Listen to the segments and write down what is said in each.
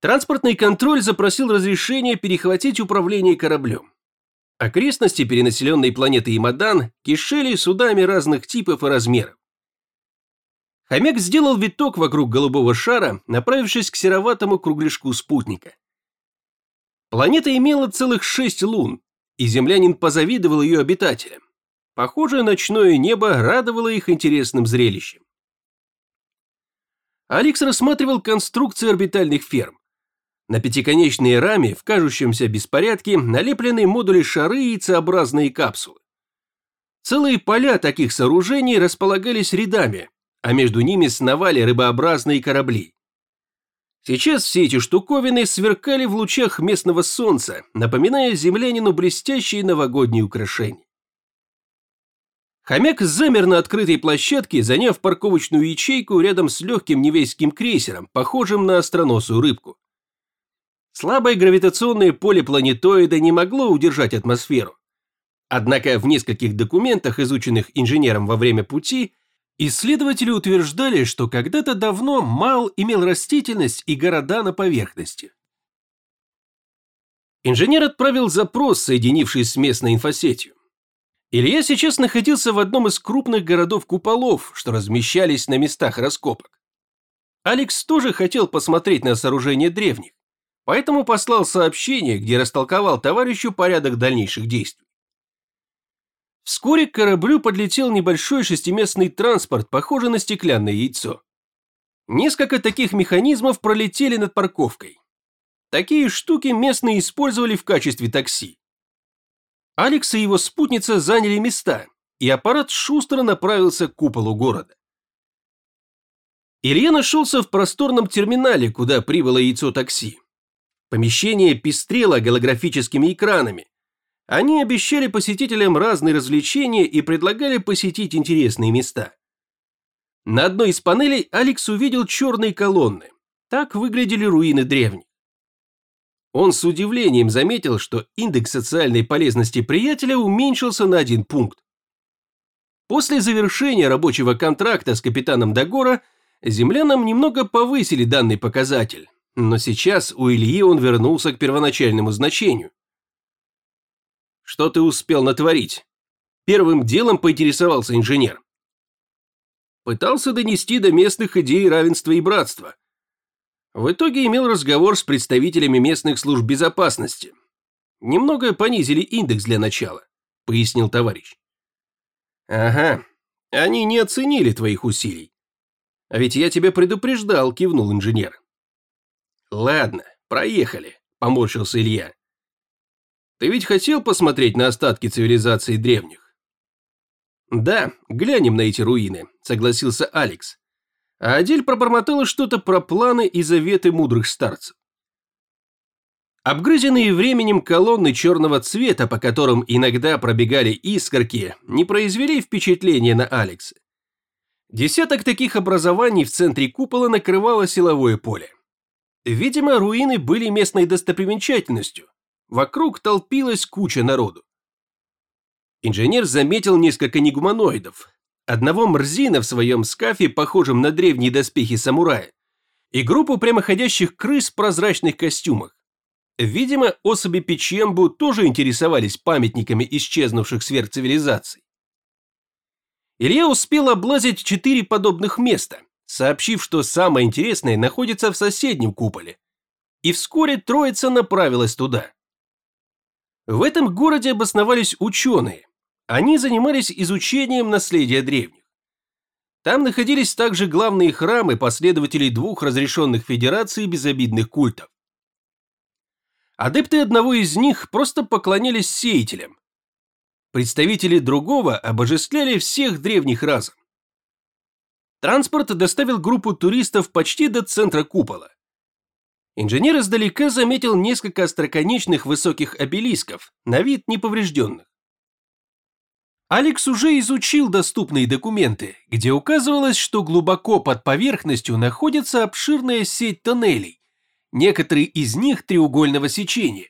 Транспортный контроль запросил разрешение перехватить управление кораблем. Окрестности перенаселенной планеты Имадан кишели судами разных типов и размеров. Хомяк сделал виток вокруг голубого шара, направившись к сероватому кругляшку спутника. Планета имела целых 6 лун, и землянин позавидовал ее обитателям. Похоже, ночное небо радовало их интересным зрелищем. Алекс рассматривал конструкции орбитальных ферм. На пятиконечной раме, в кажущемся беспорядке, налеплены модули-шары и яйцеобразные капсулы. Целые поля таких сооружений располагались рядами, а между ними сновали рыбообразные корабли. Сейчас все эти штуковины сверкали в лучах местного солнца, напоминая землянину блестящие новогодние украшения. Хомяк замер на открытой площадке, заняв парковочную ячейку рядом с легким невейским крейсером, похожим на остроносую рыбку. Слабое гравитационное поле планетоида не могло удержать атмосферу. Однако в нескольких документах, изученных инженером во время пути, исследователи утверждали, что когда-то давно Мал имел растительность и города на поверхности. Инженер отправил запрос, соединившись с местной инфосетью. Илья сейчас находился в одном из крупных городов-куполов, что размещались на местах раскопок. Алекс тоже хотел посмотреть на сооружения древних, поэтому послал сообщение, где растолковал товарищу порядок дальнейших действий. Вскоре к кораблю подлетел небольшой шестиместный транспорт, похожий на стеклянное яйцо. Несколько таких механизмов пролетели над парковкой. Такие штуки местные использовали в качестве такси. Алекс и его спутница заняли места, и аппарат шустро направился к куполу города. Илья нашелся в просторном терминале, куда прибыло яйцо такси. Помещение пестрело голографическими экранами. Они обещали посетителям разные развлечения и предлагали посетить интересные места. На одной из панелей Алекс увидел черные колонны. Так выглядели руины древних. Он с удивлением заметил, что индекс социальной полезности приятеля уменьшился на 1 пункт. После завершения рабочего контракта с капитаном Дагора землянам немного повысили данный показатель, но сейчас у Ильи он вернулся к первоначальному значению. «Что ты успел натворить?» Первым делом поинтересовался инженер. Пытался донести до местных идеи равенства и братства. В итоге имел разговор с представителями местных служб безопасности. Немного понизили индекс для начала, пояснил товарищ. Ага, они не оценили твоих усилий. А ведь я тебя предупреждал, кивнул инженер. Ладно, проехали, поморщился Илья. Ты ведь хотел посмотреть на остатки цивилизации древних? Да, глянем на эти руины, согласился Алекс. А Адель пробормотала что-то про планы и заветы мудрых старцев. Обгрызенные временем колонны черного цвета, по которым иногда пробегали искорки, не произвели впечатления на Алекса. Десяток таких образований в центре купола накрывало силовое поле. Видимо, руины были местной достопримечательностью. Вокруг толпилась куча народу. Инженер заметил несколько негуманоидов. Одного мрзина в своем скафе, похожем на древние доспехи самурая, и группу прямоходящих крыс в прозрачных костюмах. Видимо, особи Печембу тоже интересовались памятниками исчезнувших сверхцивилизаций. Илья успел облазить 4 подобных места, сообщив, что самое интересное находится в соседнем куполе, и вскоре троица направилась туда. В этом городе обосновались ученые. Они занимались изучением наследия древних. Там находились также главные храмы последователей 2 разрешенных федераций безобидных культов. Адепты одного из них просто поклонялись сеятелям. Представители другого обожествляли всех древних разом. Транспорт доставил группу туристов почти до центра купола. Инженер издалека заметил несколько остроконечных высоких обелисков, на вид неповрежденных. Алекс уже изучил доступные документы, где указывалось, что глубоко под поверхностью находится обширная сеть тоннелей, некоторые из них треугольного сечения.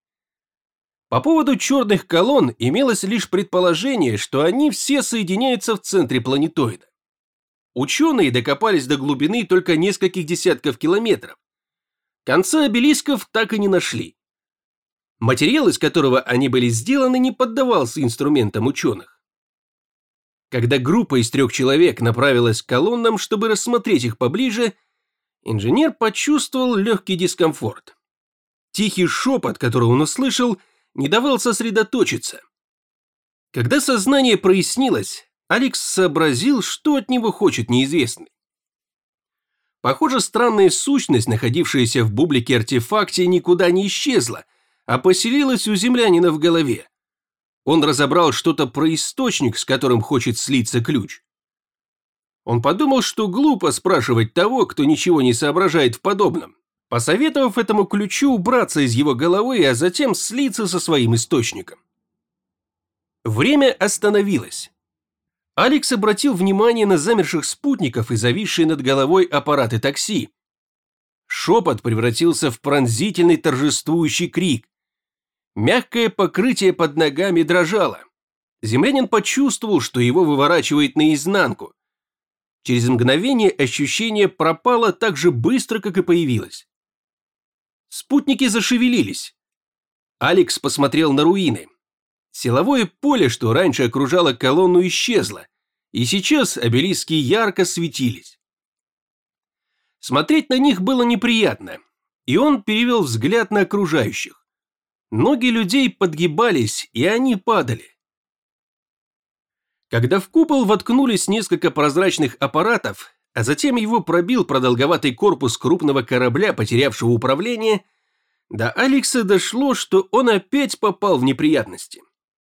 По поводу черных колонн имелось лишь предположение, что они все соединяются в центре планетоида. Ученые докопались до глубины только нескольких десятков километров. Конца обелисков так и не нашли. Материал, из которого они были сделаны, не поддавался инструментам ученых. Когда группа из 3 человек направилась к колоннам, чтобы рассмотреть их поближе, инженер почувствовал легкий дискомфорт. Тихий шепот, который он услышал, не давал сосредоточиться. Когда сознание прояснилось, Алекс сообразил, что от него хочет неизвестный. Похоже, странная сущность, находившаяся в бублике-артефакте, никуда не исчезла, а поселилась у землянина в голове. Он разобрал что-то про источник, с которым хочет слиться ключ. Он подумал, что глупо спрашивать того, кто ничего не соображает в подобном, посоветовав этому ключу убраться из его головы, а затем слиться со своим источником. Время остановилось. Алекс обратил внимание на замерших спутников и зависшие над головой аппараты такси. Шепот превратился в пронзительный торжествующий крик. Мягкое покрытие под ногами дрожало. Землянин почувствовал, что его выворачивает наизнанку. Через мгновение ощущение пропало так же быстро, как и появилось. Спутники зашевелились. Алекс посмотрел на руины. Силовое поле, что раньше окружало колонну, исчезло, и сейчас обелиски ярко светились. Смотреть на них было неприятно, и он перевел взгляд на окружающих. Ноги людей подгибались, и они падали. Когда в купол воткнулись несколько прозрачных аппаратов, а затем его пробил продолговатый корпус крупного корабля, потерявшего управление, до Алекса дошло, что он опять попал в неприятности.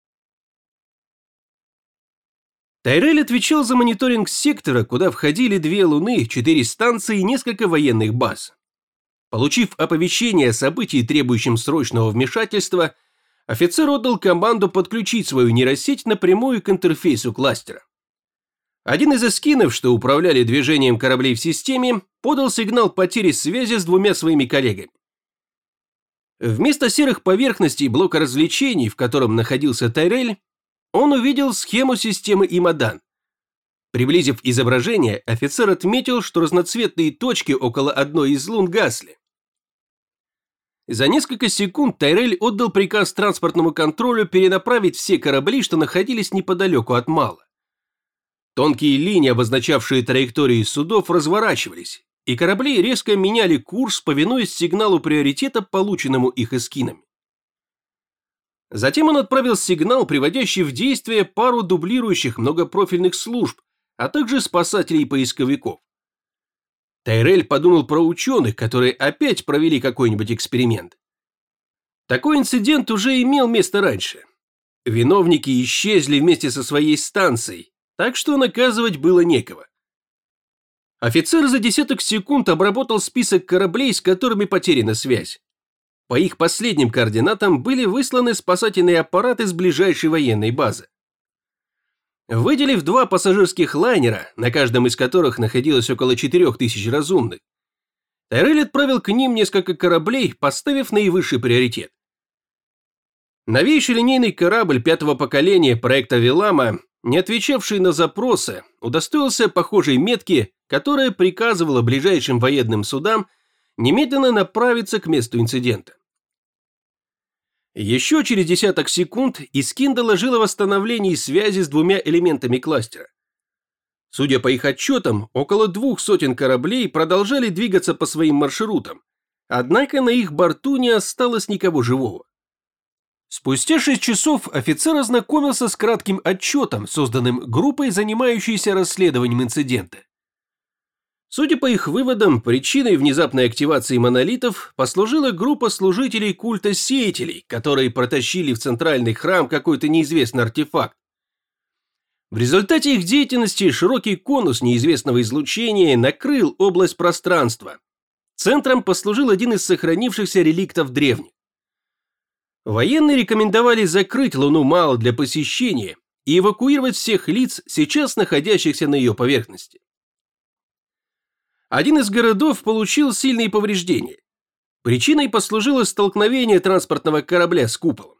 Тайрель отвечал за мониторинг сектора, куда входили 2 луны, 4 станции и несколько военных баз. Получив оповещение о событии, требующем срочного вмешательства, офицер отдал команду подключить свою нейросеть напрямую к интерфейсу кластера. Один из эскинов, что управляли движением кораблей в системе, подал сигнал потери связи с 2 своими коллегами. Вместо серых поверхностей блока развлечений, в котором находился Тайрель, он увидел схему системы Имадан. Приблизив изображение, офицер отметил, что разноцветные точки около одной из лун гасли. За несколько секунд Тайрель отдал приказ транспортному контролю перенаправить все корабли, что находились неподалеку от Мала. Тонкие линии, обозначавшие траектории судов, разворачивались, и корабли резко меняли курс, повинуясь сигналу приоритета, полученному их эскинами. Затем он отправил сигнал, приводящий в действие пару дублирующих многопрофильных служб, а также спасателей и поисковиков. Тайрель подумал про ученых, которые опять провели какой-нибудь эксперимент. Такой инцидент уже имел место раньше. Виновники исчезли вместе со своей станцией, так что наказывать было некого. Офицер за десяток секунд обработал список кораблей, с которыми потеряна связь. По их последним координатам были высланы спасательные аппараты с ближайшей военной базы. Выделив 2 пассажирских лайнера, на каждом из которых находилось около 4000 разумных, Тайрель отправил к ним несколько кораблей, поставив наивысший приоритет. Новейший линейный корабль 5-го поколения проекта Вилама, не отвечавший на запросы, удостоился похожей метки, которая приказывала ближайшим военным судам немедленно направиться к месту инцидента. Еще через десяток секунд Искин доложил о восстановлении связи с 2 элементами кластера. Судя по их отчетам, около 200 кораблей продолжали двигаться по своим маршрутам, однако на их борту не осталось никого живого. Спустя 6 часов офицер ознакомился с кратким отчетом, созданным группой, занимающейся расследованием инцидента. Судя по их выводам, причиной внезапной активации монолитов послужила группа служителей культа сеятелей, которые протащили в центральный храм какой-то неизвестный артефакт. В результате их деятельности широкий конус неизвестного излучения накрыл область пространства. Центром послужил один из сохранившихся реликтов древних. Военные рекомендовали закрыть Луну Мао для посещения и эвакуировать всех лиц, сейчас находящихся на ее поверхности. Один из городов получил сильные повреждения. Причиной послужило столкновение транспортного корабля с куполом.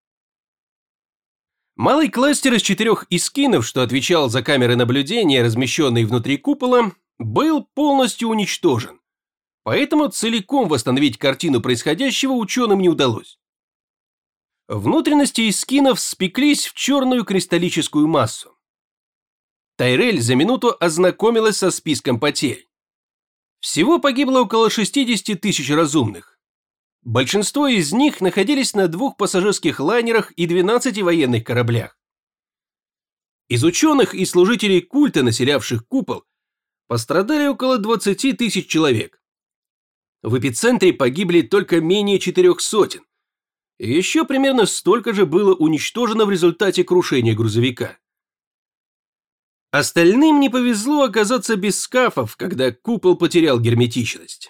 Малый кластер из 4 искинов, что отвечал за камеры наблюдения, размещенные внутри купола, был полностью уничтожен. Поэтому целиком восстановить картину происходящего ученым не удалось. Внутренности эскинов спеклись в черную кристаллическую массу. Тайрель за минуту ознакомилась со списком потерь. Всего погибло около 60 тысяч разумных. Большинство из них находились на 2 пассажирских лайнерах и 12 военных кораблях. Из ученых и служителей культа, населявших купол, пострадали около 20 тысяч человек. В эпицентре погибли только менее 400, и еще примерно столько же было уничтожено в результате крушения грузовика. Остальным не повезло оказаться без скафов, когда купол потерял герметичность.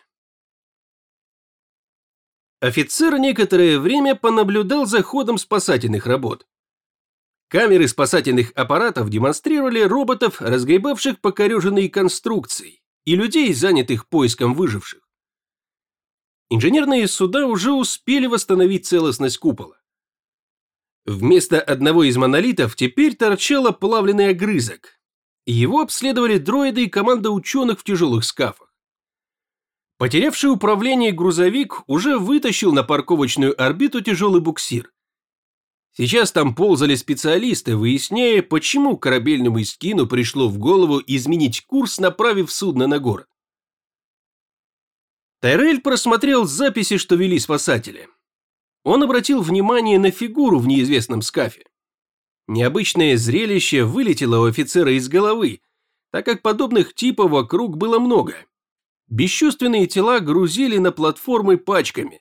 Офицер некоторое время понаблюдал за ходом спасательных работ. Камеры спасательных аппаратов демонстрировали роботов, разгребавших покореженные конструкции, и людей, занятых поиском выживших. Инженерные суда уже успели восстановить целостность купола. Вместо одного из монолитов теперь торчал оплавленный огрызок. Его обследовали дроиды и команда ученых в тяжелых скафах. Потерявший управление грузовик уже вытащил на парковочную орбиту тяжелый буксир. Сейчас там ползали специалисты, выясняя, почему корабельному эскину пришло в голову изменить курс, направив судно на город. Тайрель просмотрел записи, что вели спасатели. Он обратил внимание на фигуру в неизвестном скафе. Необычное зрелище вылетело у офицера из головы, так как подобных типов вокруг было много. Бесчувственные тела грузили на платформы пачками.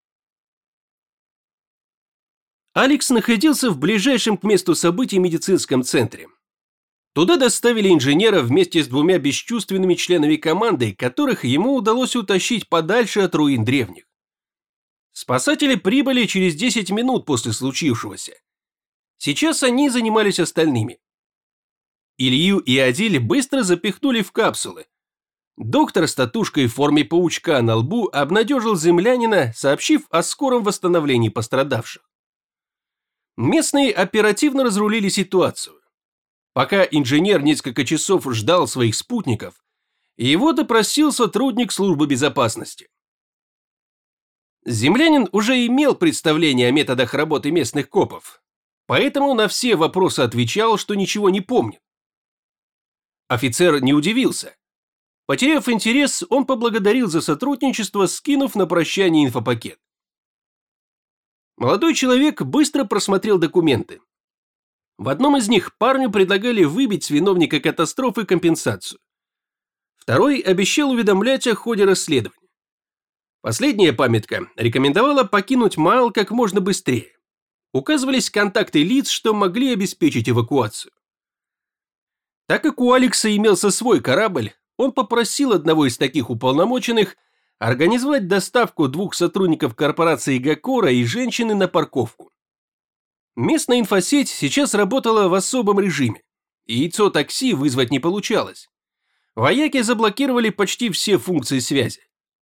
Алекс находился в ближайшем к месту событий медицинском центре. Туда доставили инженера вместе с 2 бесчувственными членами команды, которых ему удалось утащить подальше от руин древних. Спасатели прибыли через 10 минут после случившегося. Сейчас они занимались остальными. Илью и Адиль быстро запихнули в капсулы. Доктор с татушкой в форме паучка на лбу обнадежил землянина, сообщив о скором восстановлении пострадавших. Местные оперативно разрулили ситуацию. Пока инженер несколько часов ждал своих спутников, его допросил сотрудник службы безопасности. Землянин уже имел представление о методах работы местных копов, поэтому на все вопросы отвечал, что ничего не помнит. Офицер не удивился. Потеряв интерес, он поблагодарил за сотрудничество, скинув на прощание инфопакет. Молодой человек быстро просмотрел документы. В одном из них парню предлагали выбить с виновника катастрофы компенсацию. Второй обещал уведомлять о ходе расследования. Последняя памятка рекомендовала покинуть Майл как можно быстрее. Указывались контакты лиц, что могли обеспечить эвакуацию. Так как у Алекса имелся свой корабль, он попросил одного из таких уполномоченных организовать доставку 2 сотрудников корпорации Гакора и женщины на парковку. Местная инфосеть сейчас работала в особом режиме, и яйцо такси вызвать не получалось. Вояки заблокировали почти все функции связи.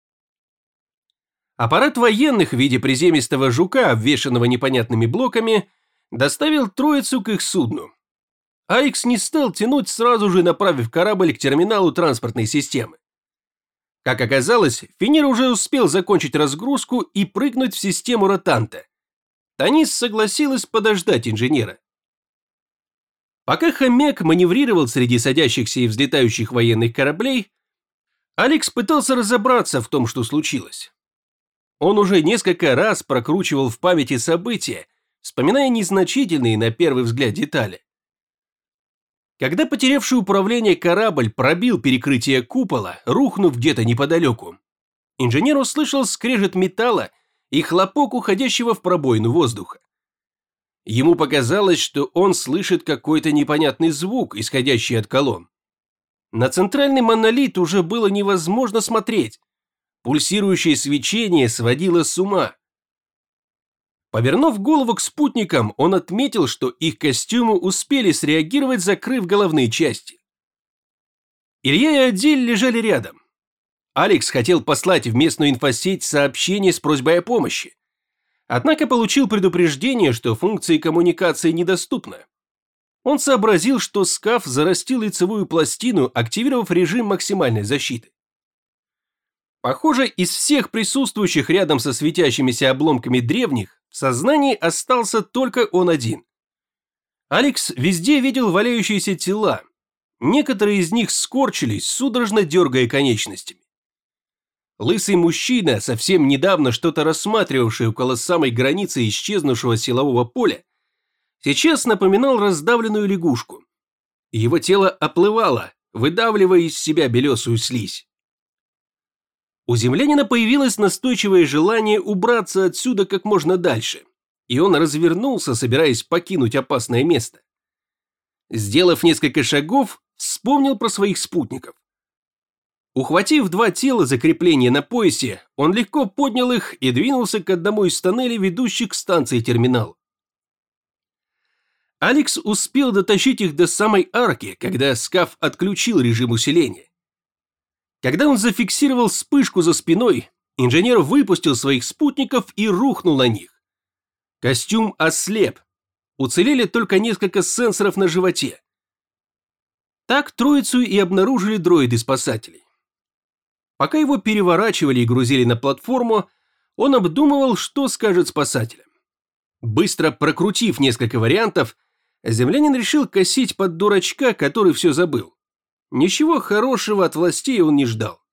Аппарат военных в виде приземистого жука, обвешанного непонятными блоками, доставил троицу к их судну. Алекс не стал тянуть, сразу же направив корабль к терминалу транспортной системы. Как оказалось, Финир уже успел закончить разгрузку и прыгнуть в систему ротанта. Танис согласилась подождать инженера. Пока хомяк маневрировал среди садящихся и взлетающих военных кораблей, Алекс пытался разобраться в том, что случилось. Он уже несколько раз прокручивал в памяти события, вспоминая незначительные на первый взгляд детали. Когда потерявший управление корабль пробил перекрытие купола, рухнув где-то неподалеку, инженер услышал скрежет металла и хлопок уходящего в пробоину воздуха. Ему показалось, что он слышит какой-то непонятный звук, исходящий от колонн. На центральный монолит уже было невозможно смотреть. Пульсирующее свечение сводило с ума. Повернув голову к спутникам, он отметил, что их костюмы успели среагировать, закрыв головные части. Илья и Адиль лежали рядом. Алекс хотел послать в местную инфосеть сообщение с просьбой о помощи. Однако получил предупреждение, что функции коммуникации недоступны. Он сообразил, что скаф зарастил лицевую пластину, активировав режим максимальной защиты. Похоже, из всех присутствующих рядом со светящимися обломками древних в сознании остался только он один. Алекс везде видел валяющиеся тела. Некоторые из них скорчились, судорожно дергая конечностями. Лысый мужчина, совсем недавно что-то рассматривавший около самой границы исчезнувшего силового поля, сейчас напоминал раздавленную лягушку. Его тело оплывало, выдавливая из себя белесую слизь. У землянина появилось настойчивое желание убраться отсюда как можно дальше, и он развернулся, собираясь покинуть опасное место. Сделав несколько шагов, вспомнил про своих спутников. Ухватив 2 тела за крепление на поясе, он легко поднял их и двинулся к одному из тоннелей, ведущих к станции терминал. Алекс успел дотащить их до самой арки, когда скаф отключил режим усиления. Когда он зафиксировал вспышку за спиной, инженер выпустил своих спутников и рухнул на них. Костюм ослеп. Уцелели только несколько сенсоров на животе. Так троицу и обнаружили дроиды-спасателей. Пока его переворачивали и грузили на платформу, он обдумывал, что скажет спасателям. Быстро прокрутив несколько вариантов, землянин решил косить под дурачка, который все забыл. Ничего хорошего от властей он не ждал.